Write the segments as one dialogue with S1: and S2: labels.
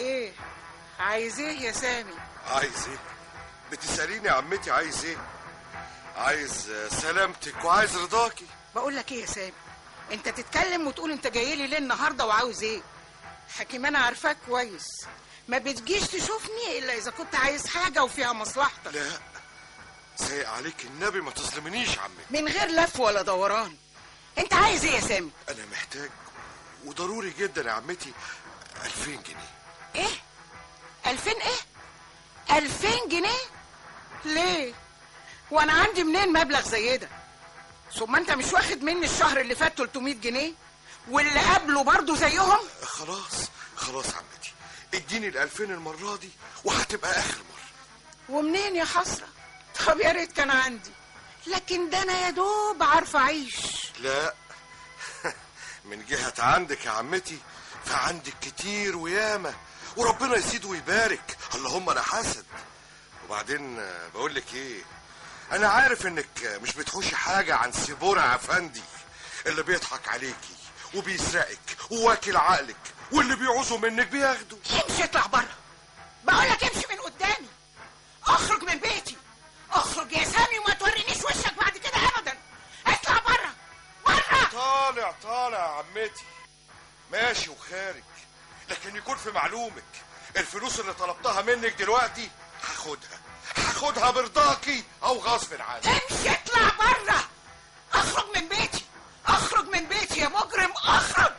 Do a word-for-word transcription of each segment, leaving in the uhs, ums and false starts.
S1: ايه عايز ايه يا سامي؟
S2: عايز ايه؟ بتسأليني يا عمتي عايز ايه؟ عايز سلامتك وعايز رضاكي.
S1: بقول لك ايه يا سامي، انت تتكلم وتقول انت جاي لي ليه النهارده وعاوز ايه؟ حكيم انا عارفاك كويس، ما بتجيش تشوفني الا اذا كنت عايز حاجه وفيها مصلحتك.
S2: لا سايق عليك النبي ما تظلمنيش عمتي.
S1: من غير لف ولا دوران، انت عايز ايه يا سامي؟
S2: انا محتاج وضروري جدا يا عمتي ألفين جنيه.
S1: ايه؟ ألفين ايه؟ ألفين جنيه؟ ليه؟ وانا عندي منين مبلغ زي ده؟ ثم انت مش واخد مني الشهر اللي فات تلتمية جنيه واللي قبله برضه زيهم؟
S2: خلاص خلاص عمتي، اديني الألفين المرة دي وهتبقى آخر مرة.
S1: ومنين يا حسرة؟ طب يا ريت كان عندي، لكن ده انا يا دوب عارفه اعيش.
S2: لا من جهة عندك يا عمتي فعندك كتير وياما، وربنا يزيد ويبارك، اللهم لا حسد. وبعدين بقول لك ايه، انا عارف انك مش بتحوشي حاجة عن سيبورة افندي اللي بيضحك عليكي وبيسرقك وواكل عقلك، واللي بيعوزوا منك بياخدوا.
S1: امشي اطلع بره، بقول لك امشي من قدامي، اخرج من بيتي، اخرج يا سامي وما تورينيش وشك بعد كده ابدا. اطلع بره بره.
S2: طالع طالع يا عمتي، ماشي وخارج، لكن يكون في معلومك الفلوس اللي طلبتها منك دلوقتي هاخدها هاخدها برضاكي او غصب عنك.
S1: امشي اطلع بره، اخرج من بيتي، اخرج من بيتي يا مجرم، اخرج.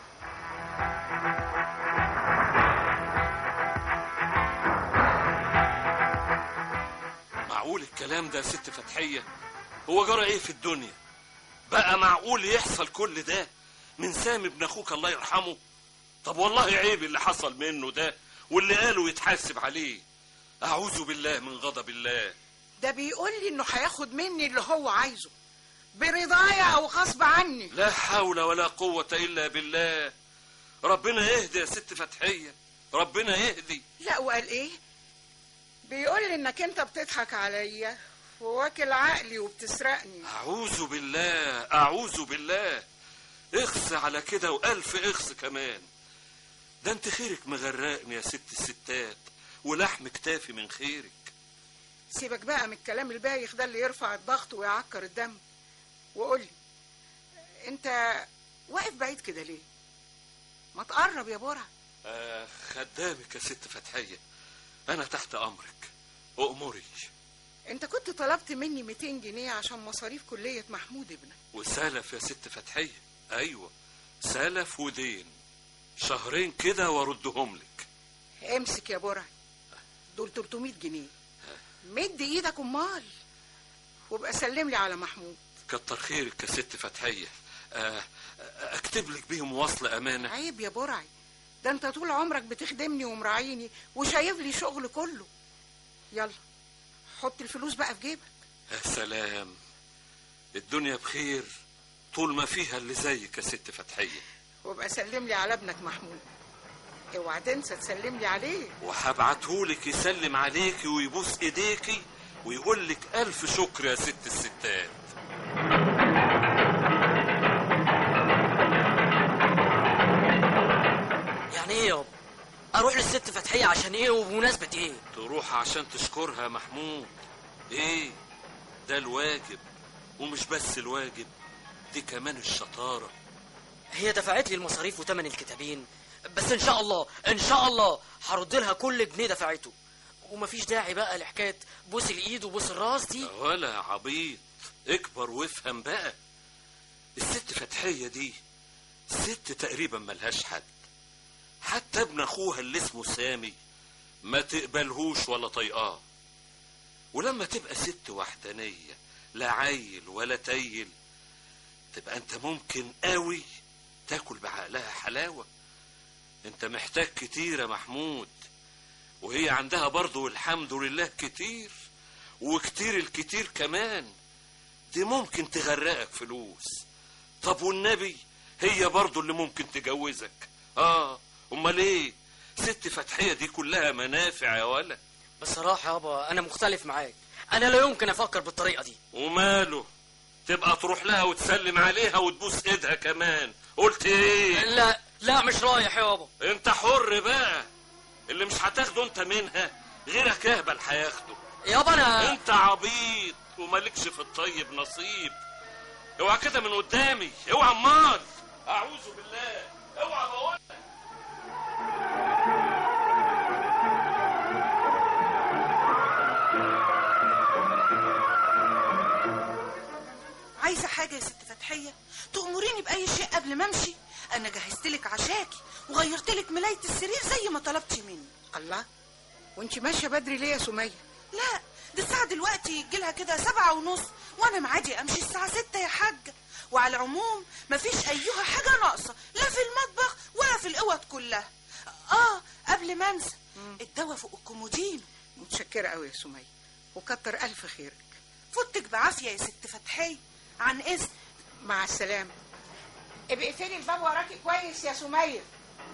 S3: معقول الكلام ده يا ست فتحية؟ هو جرى ايه في الدنيا بقى؟ معقول يحصل كل ده من سامي ابن اخوك الله يرحمه؟ طب والله عيب اللي حصل منه ده، واللي قاله يتحاسب عليه. اعوذ بالله من غضب الله.
S1: ده بيقول لي انه هياخد مني اللي هو عايزه برضايا او غصب عني.
S3: لا حول ولا قوة الا بالله. ربنا يهدي يا ست فتحية، ربنا يهدي.
S1: لا وقال ايه؟ بيقول لي انك انت بتضحك عليا وواكل عقلي وبتسرقني.
S3: اعوذ بالله اعوذ بالله. اخس على كده والف اخس كمان. ده انت خيرك مغرقني يا ست الستات، ولحم كتافي من خيرك.
S1: سيبك بقى من الكلام البايخ ده اللي يرفع الضغط ويعكر الدم، وقول لي انت واقف بعيد كده ليه؟ ما تقرب يا برع.
S3: آه خدامك يا ست فتحية، انا تحت امرك، اؤمري.
S1: انت كنت طلبت مني مئتين جنيه عشان مصاريف كلية محمود ابنك.
S3: وسلف يا ست فتحية، ايوه سلف ودين، شهرين كده واردهم لك.
S1: امسك يا برع، دول تلتمية جنيه، مد ايدك امال، وابقى سلم لي على محمود.
S3: كتر خيرك يا ست فتحية. آه اكتب لك بيهم وصل امانة.
S1: عيب يا برعي، ده انت طول عمرك بتخدمني ومراعيني وشايف لي شغل كله. يلا حط الفلوس بقى في جيبك.
S3: يا سلام، الدنيا بخير طول ما فيها اللي زيك يا ست فتحية.
S1: وابقى سلم لي على ابنك محمود، اوعى تنسى تسلم لي عليه.
S3: وهبعتهولك يسلم عليكي ويبوس ايديكي ويقول لك الف شكر يا ست الستات.
S4: يعني ايه يابا؟ اروح للست فتحية عشان ايه وبمناسبة ايه؟
S3: تروح عشان تشكرها يا محمود. ايه ده الواجب، ومش بس الواجب، دي كمان الشطارة.
S4: هي دفعت لي المصاريف وتمن الكتابين، بس ان شاء الله ان شاء الله هرد لها كل جنيه دفعته، ومفيش داعي بقى لحكايه بوس الايد وبوس الراس دي.
S3: ولا عبيط، اكبر وافهم بقى. الست فتحية دي ست تقريبا ملهاش حد، حتى ابن اخوها اللي اسمه سامي ما تقبلهوش ولا طيقاه. ولما تبقى ست وحدانية لا عيل ولا تيل، تبقى انت ممكن قوي تاكل بعقلها حلاوة. انت محتاج كتير يا محمود، وهي عندها برضو الحمد لله كتير، وكتير الكتير كمان. دي ممكن تغرقك فلوس. طب والنبي هي برضو اللي ممكن تجوزك. اه امال ايه؟ ست فتحية دي كلها منافع يا ولا.
S4: بصراحة يابا انا مختلف معاك، انا لا يمكن افكر بالطريقة دي.
S3: وماله؟ تبقى تروح لها وتسلم عليها وتبوس ايدها كمان. قلت ايه؟
S4: لا لا مش رايح يابا.
S3: انت حر بقى، اللي مش هتاخده انت منها غيرك اهبل هياخده.
S4: يابا انا
S3: انت عبيط ومالكش في الطيب نصيب. اوعى كده من قدامي، اوعى امال. اعوذ بالله، اوعى بقول.
S5: عايزه حاجه يا ست فتحيه؟ تأمريني باي شيء قبل ما امشي؟ انا جهزتلك عشاكي وغيرتلك ملايه السرير زي ما طلبتي مني.
S1: الله، وانت ماشيه بدري ليه يا سميه؟
S5: لا، دي الساعه دلوقتي يجيلها كده سبعة ونص، وانا معادي امشي الساعه ستة يا حاجه. وعلى العموم مفيش ايها حاجه ناقصه، لا في المطبخ ولا في الاوض كلها. اه قبل ما انسى، الدواء فوق الكومودين.
S1: متشكره قوي يا سميه، وكتر الف خيرك.
S5: فوتك بعافيه يا ست فتحيه، عن اذن.
S1: مع السلامه. ابقي اقفلي الباب وراكي كويس يا سميه.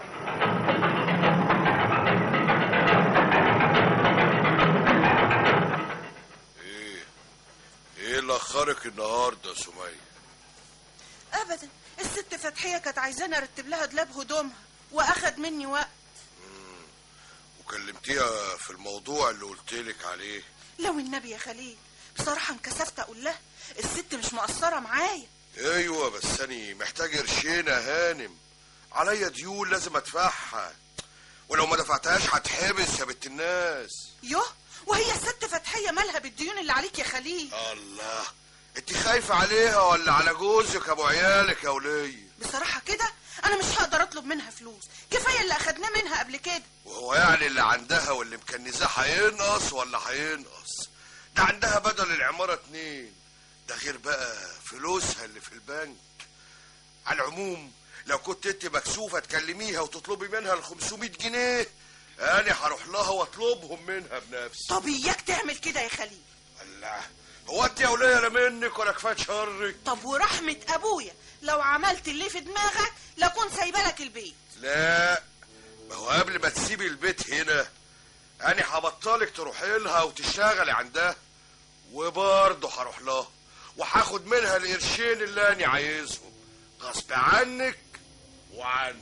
S2: ايه ايه اللي اخرك النهارده يا سميه؟
S5: ابدا، الست فتحيه كانت عايزاني ارتب لها دولاب هدومها واخد مني وقت.
S2: مم. وكلمتيها في الموضوع اللي قلتلك عليه؟
S5: لو النبي يا خليل، بصراحه انكسفت اقول لها، الست مش مقصره معايا.
S2: ايوه بس انا محتاج قرشين يا هانم، عليا ديون لازم ادفعها، ولو ما دفعتهاش هتحبس يا بنت الناس.
S5: يوه، وهي الست فتحيه مالها بالديون اللي عليك يا خليل؟
S2: الله، انت خايفه عليها ولا على جوزك ابو عيالك يا وليه؟
S5: بصراحه كده انا مش هقدر اطلب منها فلوس، كفايه اللي اخدناه منها قبل كده.
S2: وهو يعني اللي عندها واللي مكنزاه هينقص ولا هينقص؟ ده عندها بدل العماره اتنين، ده غير بقى فلوسها اللي في البنك. على العموم لو كنت انت مكسوفه تكلميها وتطلبي منها ال خمسمية جنيه، انا هروح لها واطلبهم منها بنفسي.
S5: طب اياك تعمل كده يا خليل.
S2: الله، هو انت يا وليه لا منك ولا كفايه شرك؟
S5: طب ورحمه ابويا لو عملت اللي في دماغك لكون سايبه لك البيت.
S2: لا، ما هو قبل ما تسيبي البيت هنا انا هبطلك تروحي لها وتشتغلي عندها، وبرضه هروح لها وهاخد منها القرشين اللي انا عايزهم غصب عنك وعنك.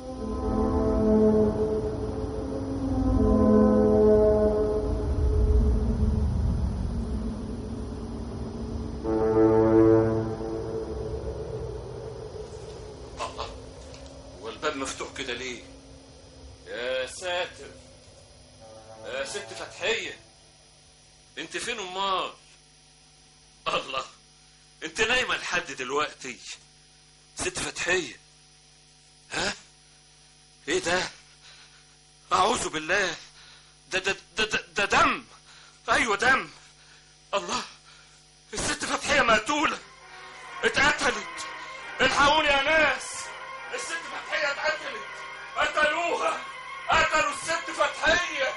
S3: الله، هو الباب مفتوح كده ليه؟ يا ساتر، يا ست فتحيه، انت فين امال؟ الله، انت نايمه لحد دلوقتي؟ ست فتحيه، ها؟ ايه ده؟ اعوذ بالله، ده ده ده ده, ده دم. ايوه دم. الله، الست فتحيه مقتوله، اتقتلت. الحقوني يا ناس، الست فتحيه اتقتلت، قتلوها، قتلوا الست فتحيه.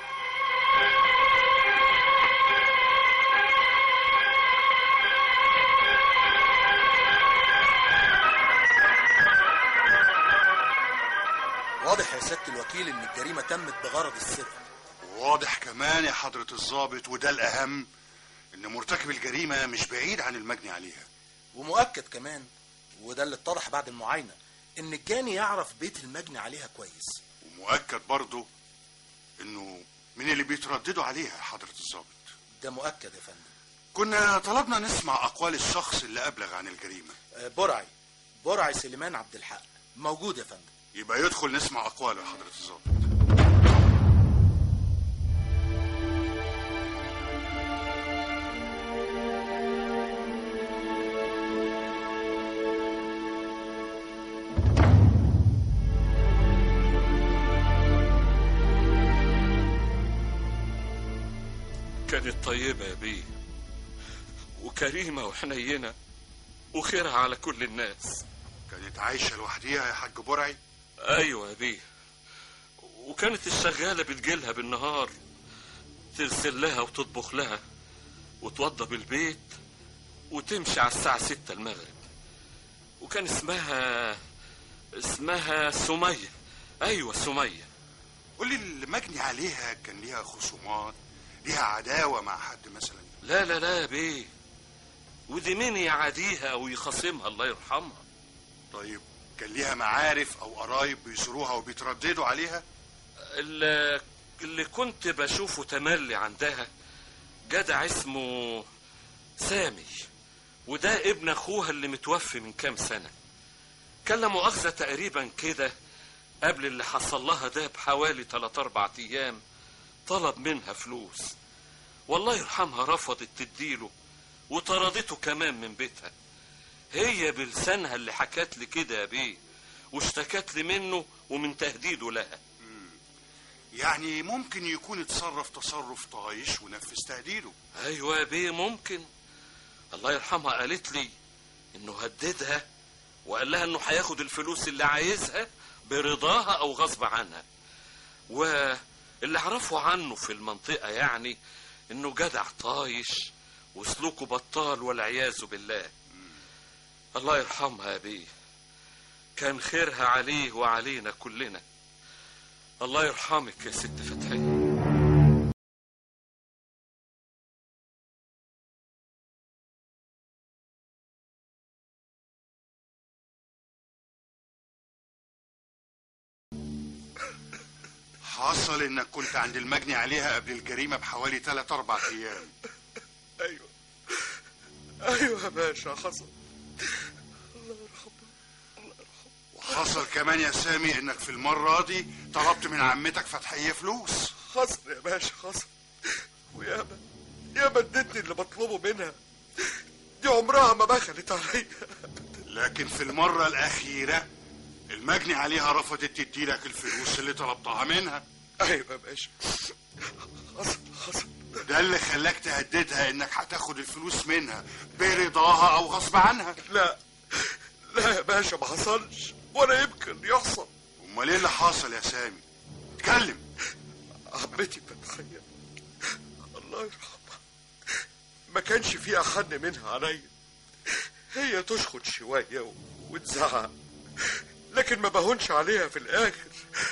S6: واضح يا سيادة الوكيل ان الجريمة تمت بغرض السرقة.
S7: واضح كمان يا حضرة الضابط، وده الأهم، إن مرتكب الجريمة مش بعيد عن المجني عليها.
S6: ومؤكد كمان، وده اللي اتضح بعد المعاينة، ان الجاني يعرف بيت المجني عليها كويس.
S7: ومؤكد برضه إنه من اللي بيترددوا عليها يا حضرة الضابط.
S6: ده مؤكد يا فندم.
S7: كنا طلبنا نسمع أقوال الشخص اللي أبلغ عن الجريمة.
S6: آه، برعي برعي سليمان عبد الحق موجود يا فندم.
S7: يبقى يدخل نسمع أقواله يا حضرة الضابط.
S3: كانت طيبة يا بيه، وكريمة وحنينة وخيرها على كل الناس.
S7: كانت عايشة لوحديها يا حاج برعي؟
S3: ايوه يا بيه، وكانت الشغالة بتجيلها بالنهار تغسل لها وتطبخ لها وتوضب البيت وتمشي على الساعة ستة المغرب. وكان اسمها اسمها سمية. ايوه سمية.
S7: قولي المجني عليها كان ليها خصومات، ليها عداوة مع حد مثلا؟
S3: لا لا لا يا بيه، ودي مين يعاديها ويخاصمها الله يرحمها؟
S7: طيب كان ليها معارف او قرايب بيزوروها وبيترددوا عليها؟
S3: اللي, اللي كنت بشوفه تملي عندها جدع اسمه سامي، وده ابن اخوها اللي متوفي من كام سنة. كان لا مؤاخذة تقريبا كده قبل اللي حصل لها ده بحوالي تلات اربع ايام طلب منها فلوس، والله يرحمها رفضت تديله وطردته كمان من بيتها. هي بلسانها اللي حكت لي كده يا بيه، واشتكت لي منه ومن تهديده لها.
S7: يعني ممكن يكون اتصرف تصرف طايش ونفذ تهديده.
S3: ايوه يا بيه ممكن. الله يرحمها قالت لي انه هددها وقال لها انه هياخد الفلوس اللي عايزها برضاها او غصب عنها، واللي اعرفه عنه في المنطقة يعني انه جدع طايش وسلوكه بطال والعياذ بالله. الله يرحمها يا بيه، كان خيرها عليه وعلينا كلنا. الله يرحمك يا ست فتحية.
S7: حصل انك كنت عند المجني عليها قبل الجريمة بحوالي تلات اربع ايام.
S2: ايوه ايوه يا باشا حصل. الله يرحمه الله يرحمه.
S7: وحصل كمان يا سامي انك في المرة دي طلبت من عمتك فتحية فلوس.
S2: حصل يا باشا حصل، وياما ياما ادتني اللي بطلبه منها، دي عمرها ما بخلت عليا.
S7: لكن في المرة الأخيرة المجني عليها رفضت تديلك الفلوس اللي طلبتها منها.
S2: ايوه يا باشا حصل حصل.
S7: ده اللي خلاك تهددها انك هتاخد الفلوس منها برضاها او غصب عنها.
S2: لا لا يا باشا ما حصلش ولا يمكن يحصل.
S7: امال ايه اللي حصل يا سامي؟ اتكلم.
S2: عمتي فتحية الله يرحمها ما كانش فيها حد منها عليا، هي تشخط شوية وتزعق لكن ما بهونش عليها في الاخر.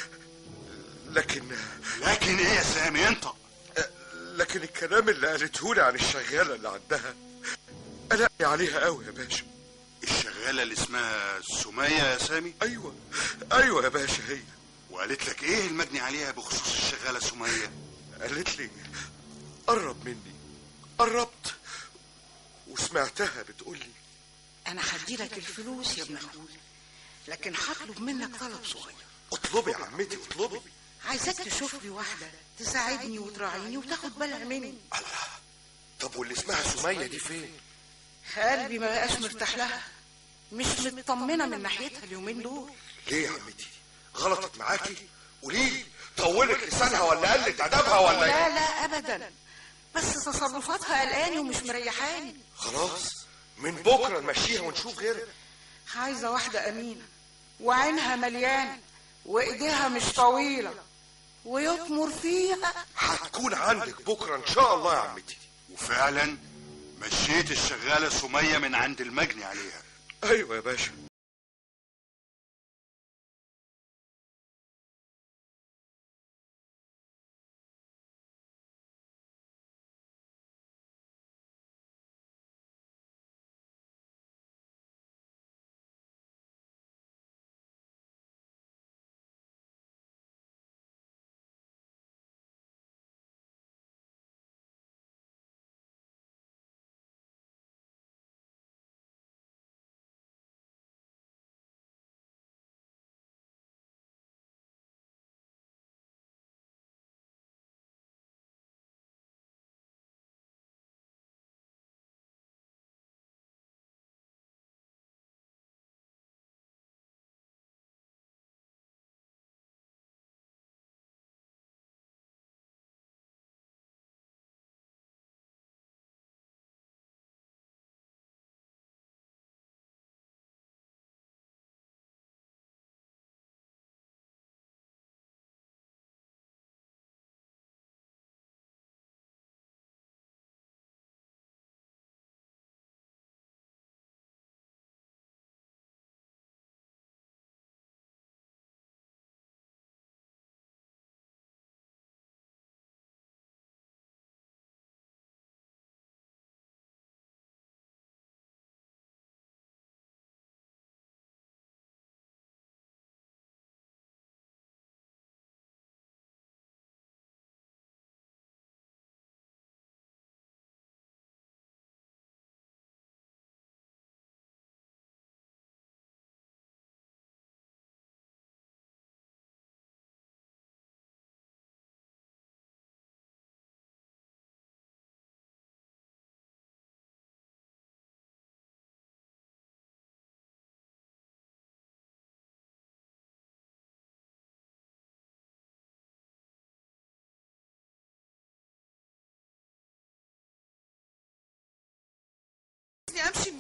S2: لكن
S7: لكن ايه يا سامي انت؟
S2: لكن الكلام اللي قالته لي عن الشغالة اللي عندها قلقني عليها قوي يا باشا.
S7: الشغالة اللي اسمها سمية يا سامي؟
S2: ايوه ايوه يا باشا هي.
S7: وقالت لك ايه المجني عليها بخصوص الشغالة سمية؟
S2: قالت لي قرب مني، قربت وسمعتها بتقول لي
S1: انا هدي لك الفلوس يا ابن اخويا، لكن هطلب منك طلب صغير.
S2: اطلبي يا عمتي اطلبي.
S1: عايزاك تشوف لي واحده تساعدني وتراعيني وتاخد بالها مني.
S2: الله، طب واللي اسمها سمية دي فين؟
S1: قلبي ما بقاش مرتاح لها، مش مطمنه من ناحيتها اليومين دول.
S2: ليه يا عمتي؟ غلطت معاكي؟ قوليلي طولت لسانها ولا قلت ادبها ولا
S1: لا
S2: ايه؟
S1: لا ابدا، بس تصرفاتها قلقاني ومش مريحاني.
S2: خلاص من بكره نمشيها ونشوف غيرها.
S1: عايزه واحده امينه وعينها مليانه وايديها مش طويله ويطمر فيها.
S2: هتكون عندك بكره ان شاء الله يا عمتي.
S7: وفعلا مشيت الشغالة سمية من عند المجني عليها.
S2: ايوه يا باشا.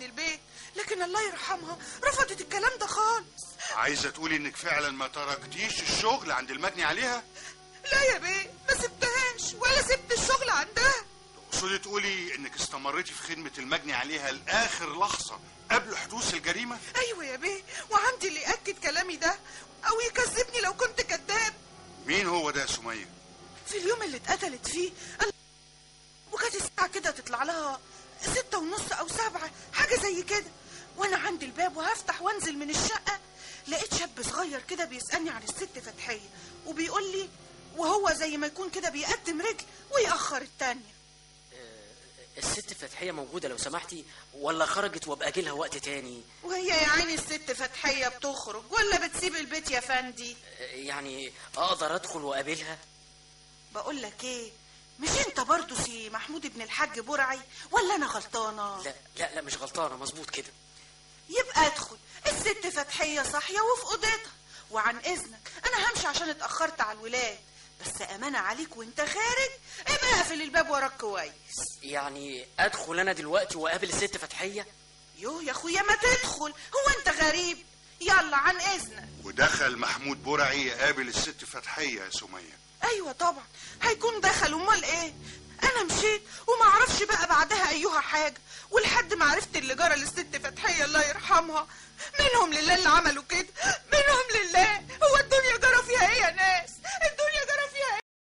S5: البيت، لكن الله يرحمها رفضت الكلام ده خالص.
S7: عايزه تقولي انك فعلا ما تركتيش الشغل عند المجني عليها؟
S5: لا يا بيه، ما سبتهاش ولا سبت الشغل عندها.
S7: تقصدي تقولي انك استمريتي في خدمه المجني عليها لاخر لحظه قبل حدوث الجريمه؟
S5: ايوه يا بيه، وعندي اللي ياكد كلامي ده او يكذبني لو كنت كذاب.
S7: مين هو ده يا سميه؟
S5: في اليوم اللي اتقتلت فيه، وكانت الساعه كده تطلع لها ستة ونص او سبعة، حاجه زي كده، وانا عند الباب وهفتح وانزل من الشقه، لقيت شاب صغير كده بيسالني عن الست فتحيه، وبيقول لي وهو زي ما يكون كده بيقدم رجل ويأخر التانية.
S4: الست فتحية موجودة لو سمحتي، ولا خرجت وابقى اجي لها وقت تاني؟
S5: وهي يا عيني الست فتحية بتخرج ولا بتسيب البيت يا فندي؟
S4: يعني اقدر ادخل واقابلها؟
S5: بقول لك ايه، مش انت برضو سي محمود ابن الحاج برعي ولا انا غلطانة؟
S4: لا لا لا مش غلطانة، مظبوط كده.
S5: يبقى ادخل، الست فتحية صاحية وفي اوضتها، وعن اذنك انا همشي عشان اتأخرت على الولاد، بس امانه عليك وانت خارج ابقى اقفل الباب وراك كويس.
S4: يعني ادخل انا دلوقتي واقابل الست فتحيه؟
S5: يوه يا اخويا ما تدخل، هو انت غريب؟ يلا عن اذنك.
S7: ودخل محمود برعي يقابل الست فتحيه يا سميه؟
S5: ايوه طبعا هيكون دخل، امال ايه؟ انا مشيت وما اعرفش بقى بعدها ايها حاجه، ولحد ما عرفت اللي جرى للست فتحيه الله يرحمها. منهم لله اللي عملوا كده، منهم لله. هو الدنيا جرى فيها ايه يا ناس؟ الدنيا جرى فيها ايه؟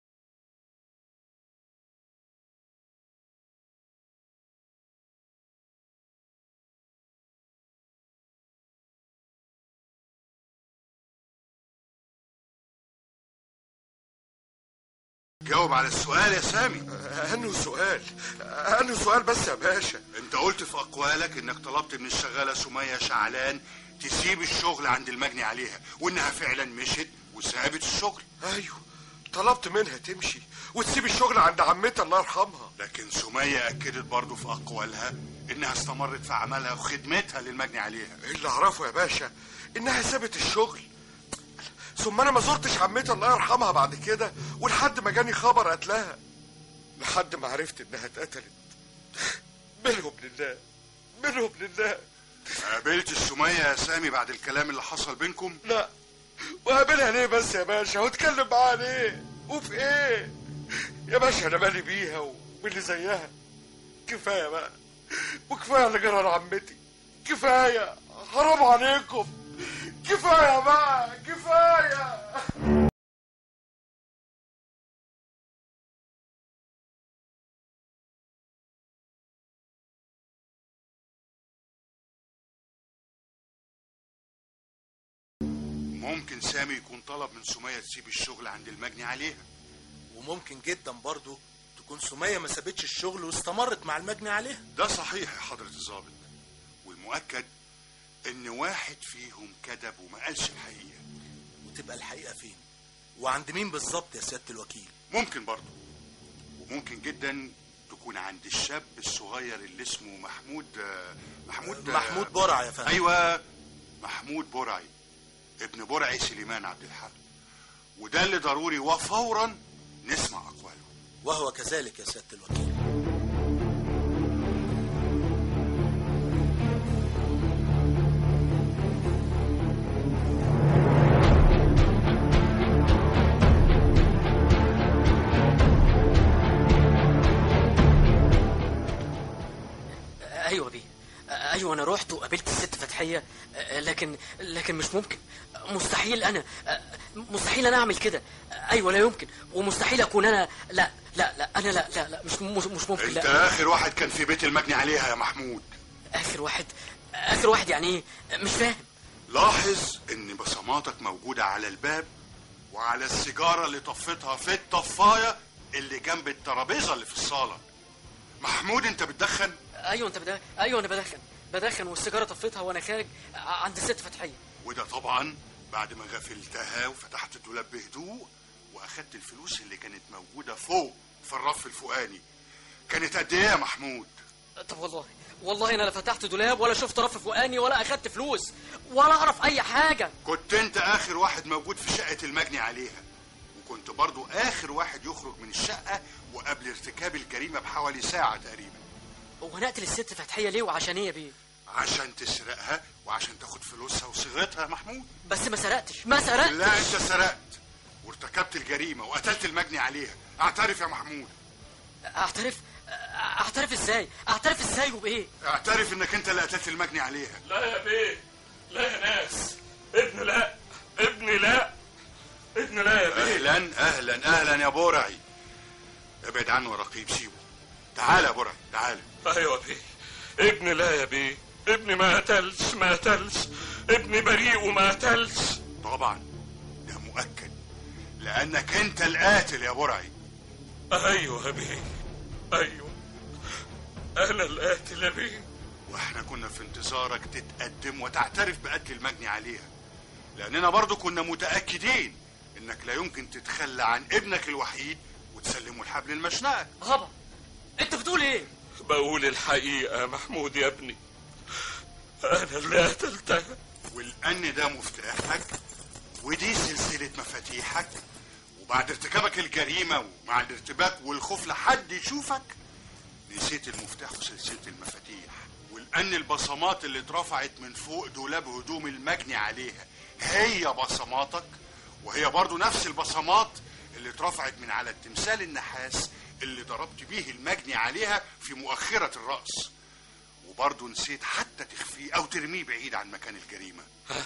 S7: جاوب على السؤال يا سامي.
S2: انه سؤال انه سؤال بس يا باشا.
S7: انت قلت في اقوالك انك طلبت من الشغاله سميه شعلان تسيب الشغل عند المجني عليها، وانها فعلا مشت وسابت الشغل.
S2: ايوه طلبت منها تمشي وتسيب الشغل عند عمتها الله يرحمها.
S7: لكن سميه اكدت برضه في اقوالها انها استمرت في عملها وخدمتها للمجني عليها.
S2: اللي اعرفه يا باشا انها سابت الشغل، ثم انا ما زرتش عمتها الله يرحمها بعد كده، ولحد ما جاني خبر قتلها، لحد ما عرفت انها اتقتلت. منهم لله منهم لله.
S7: قابلت السميه يا سامي بعد الكلام اللي حصل بينكم؟
S2: لا. وقابلها ليه بس يا باشا؟ واتكلم معاها ليه؟ وفي ايه يا باشا؟ انا مالي بيها وباللي زيها. كفايه بقى، وكفايه اللي جرى لعمتي. كفايه، حرام عليكم. كفايه بقى، كفايه.
S7: ممكن سامي يكون طلب من سميه تسيب الشغل عند المجني عليها،
S6: وممكن جدا برضو تكون سميه ما سابتش الشغل واستمرت مع المجني عليها.
S7: ده صحيح يا حضره الضابط، والمؤكد ان واحد فيهم كذب وما قالش الحقيقه.
S6: وتبقى الحقيقه فين وعند مين بالظبط يا سياده الوكيل؟
S7: ممكن برضو، وممكن جدا تكون عند الشاب الصغير اللي اسمه محمود محمود
S6: محمود برعي يا فندم.
S7: ايوه محمود برعي، ابن برعي سليمان عبد الحق، وده اللي ضروري وفورا نسمع اقواله.
S6: وهو كذلك يا سياده الوكيل.
S4: ايوه بيه، ايوه انا رحت وقابلت الست فتحيه، لكن لكن مش ممكن، مستحيل، انا مستحيل انا اعمل كده. ايوه لا يمكن، ومستحيل اكون انا. لا لا لا انا لا لا لا مش مش ممكن.
S7: انت
S4: لا.
S7: اخر واحد كان في بيت المجني عليها يا محمود.
S4: اخر واحد؟ اخر واحد يعني ايه؟ مش فاهم.
S7: لاحظ ان بصماتك موجوده على الباب وعلى السيجاره اللي طفتها في الطفايه اللي جنب الترابيزه اللي في الصاله. محمود انت بتدخن؟
S4: ايوه انت بدخن. ايوه انا بدخن بدخن والسيجاره طفيتها وانا خارج عند الست فتحيه.
S7: وده طبعا بعد ما غفلتها وفتحت الدولاب بهدوء واخدت الفلوس اللي كانت موجوده فوق في الرف الفوقاني. كانت قد ايه يا محمود؟
S4: طب والله والله انا لا فتحت دولاب ولا شفت رف فوقاني ولا اخدت فلوس ولا اعرف اي حاجه.
S7: كنت انت اخر واحد موجود في شقه المجني عليها، وكنت برضو اخر واحد يخرج من الشقه وقبل ارتكاب الجريمه بحوالي ساعه تقريبا.
S4: هو نقتل الست فتحيه ليه وعشان ايه يا بيه؟
S7: عشان تسرقها وعشان تاخد فلوسها وصيغتها يا محمود.
S4: بس ما سرقتش ما سرقتش.
S7: لا انت سرقت وارتكبت الجريمه وقتلت المجني عليها. اعترف يا محمود.
S4: اعترف اعترف ازاي اعترف ازاي وبايه؟
S7: اعترف انك انت اللي قتلت المجني عليها.
S3: لا يا بيه، لا يا ناس، ابن لا، ابني لا، ابن لا يا بيه.
S7: اهلا اهلا اهلا يا برعي. ابعد عنه يا رقيب، سيبه. تعال يا برعي تعال.
S3: ايوه بيه، ابني لا يا بيه، ابني ما قتلش ما قتلش، ابني بريء وما قتلش.
S7: طبعا ده مؤكد لانك انت القاتل يا برعي.
S3: ايوه يا بيه، ايوه انا القاتل يا بيه.
S7: واحنا كنا في انتظارك تتقدم وتعترف بقتل المجني عليها، لاننا برضو كنا متاكدين انك لا يمكن تتخلى عن ابنك الوحيد وتسلمه الحبل المشنقه.
S4: بابا انت بتقول ايه؟
S3: بقول الحقيقه يا محمود يا ابني، انا اللي قتلتها.
S7: والان ده مفتاحك ودي سلسله مفاتيحك، وبعد ارتكابك الجريمه ومع الارتباك والخوف لحد يشوفك نسيت المفتاح وسلسله المفاتيح. والان البصمات اللي اترفعت من فوق دولاب هدوم المجني عليها هي بصماتك، وهي برضو نفس البصمات اللي اترفعت من على التمثال النحاس اللي ضربت بيه المجني عليها في مؤخره الراس. وبرضو نسيت حتى تخفيه او ترميه بعيد عن مكان الجريمه.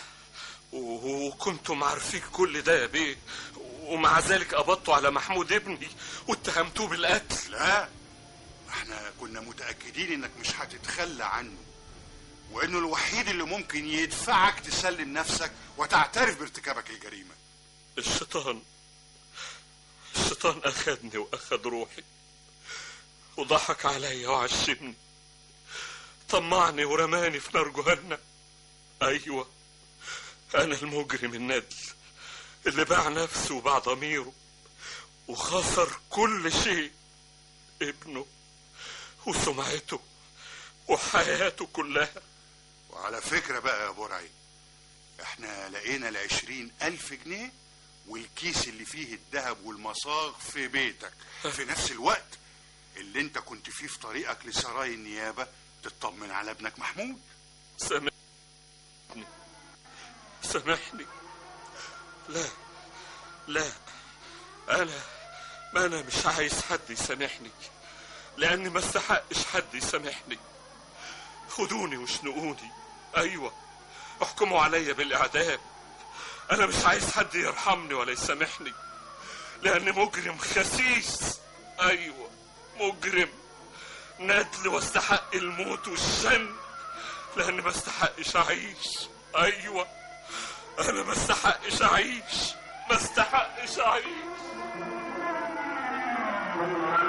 S3: وكنتم عارفين كل ده يا بيه، ومع ذلك قبضتوا على محمود ابني واتهمتوه بالقتل.
S7: لا، احنا كنا متأكدين انك مش هتتخلى عنه، وانه الوحيد اللي ممكن يدفعك تسلم نفسك وتعترف بارتكابك الجريمة.
S3: الشيطان الشيطان اخدني واخد روحي وضحك عليا وعشمني، طمعني ورماني في نار جهنم. ايوه انا المجرم الندل اللي باع نفسه وباع ضميره وخسر كل شيء، ابنه وسمعته وحياته كلها.
S7: وعلى فكرة بقى يا برعي، احنا لقينا العشرين الف جنيه والكيس اللي فيه الذهب والمصاغ في بيتك في نفس الوقت اللي انت كنت فيه في طريقك لسراي النيابة تطمن على ابنك محمود.
S3: سامحني سامحني لا لا انا ما انا مش عايز حد يسامحني، لاني ما استحقش حد يسامحني. خدوني وشنقوني، ايوه احكموا عليا بالاعدام. انا مش عايز حد يرحمني ولا يسامحني، لاني مجرم خسيس. ايوه مجرم ندل واستحق الموت والشن، لاني ما استحقش اعيش. ايوه انا ما استحقش اعيش، ما استحقش اعيش.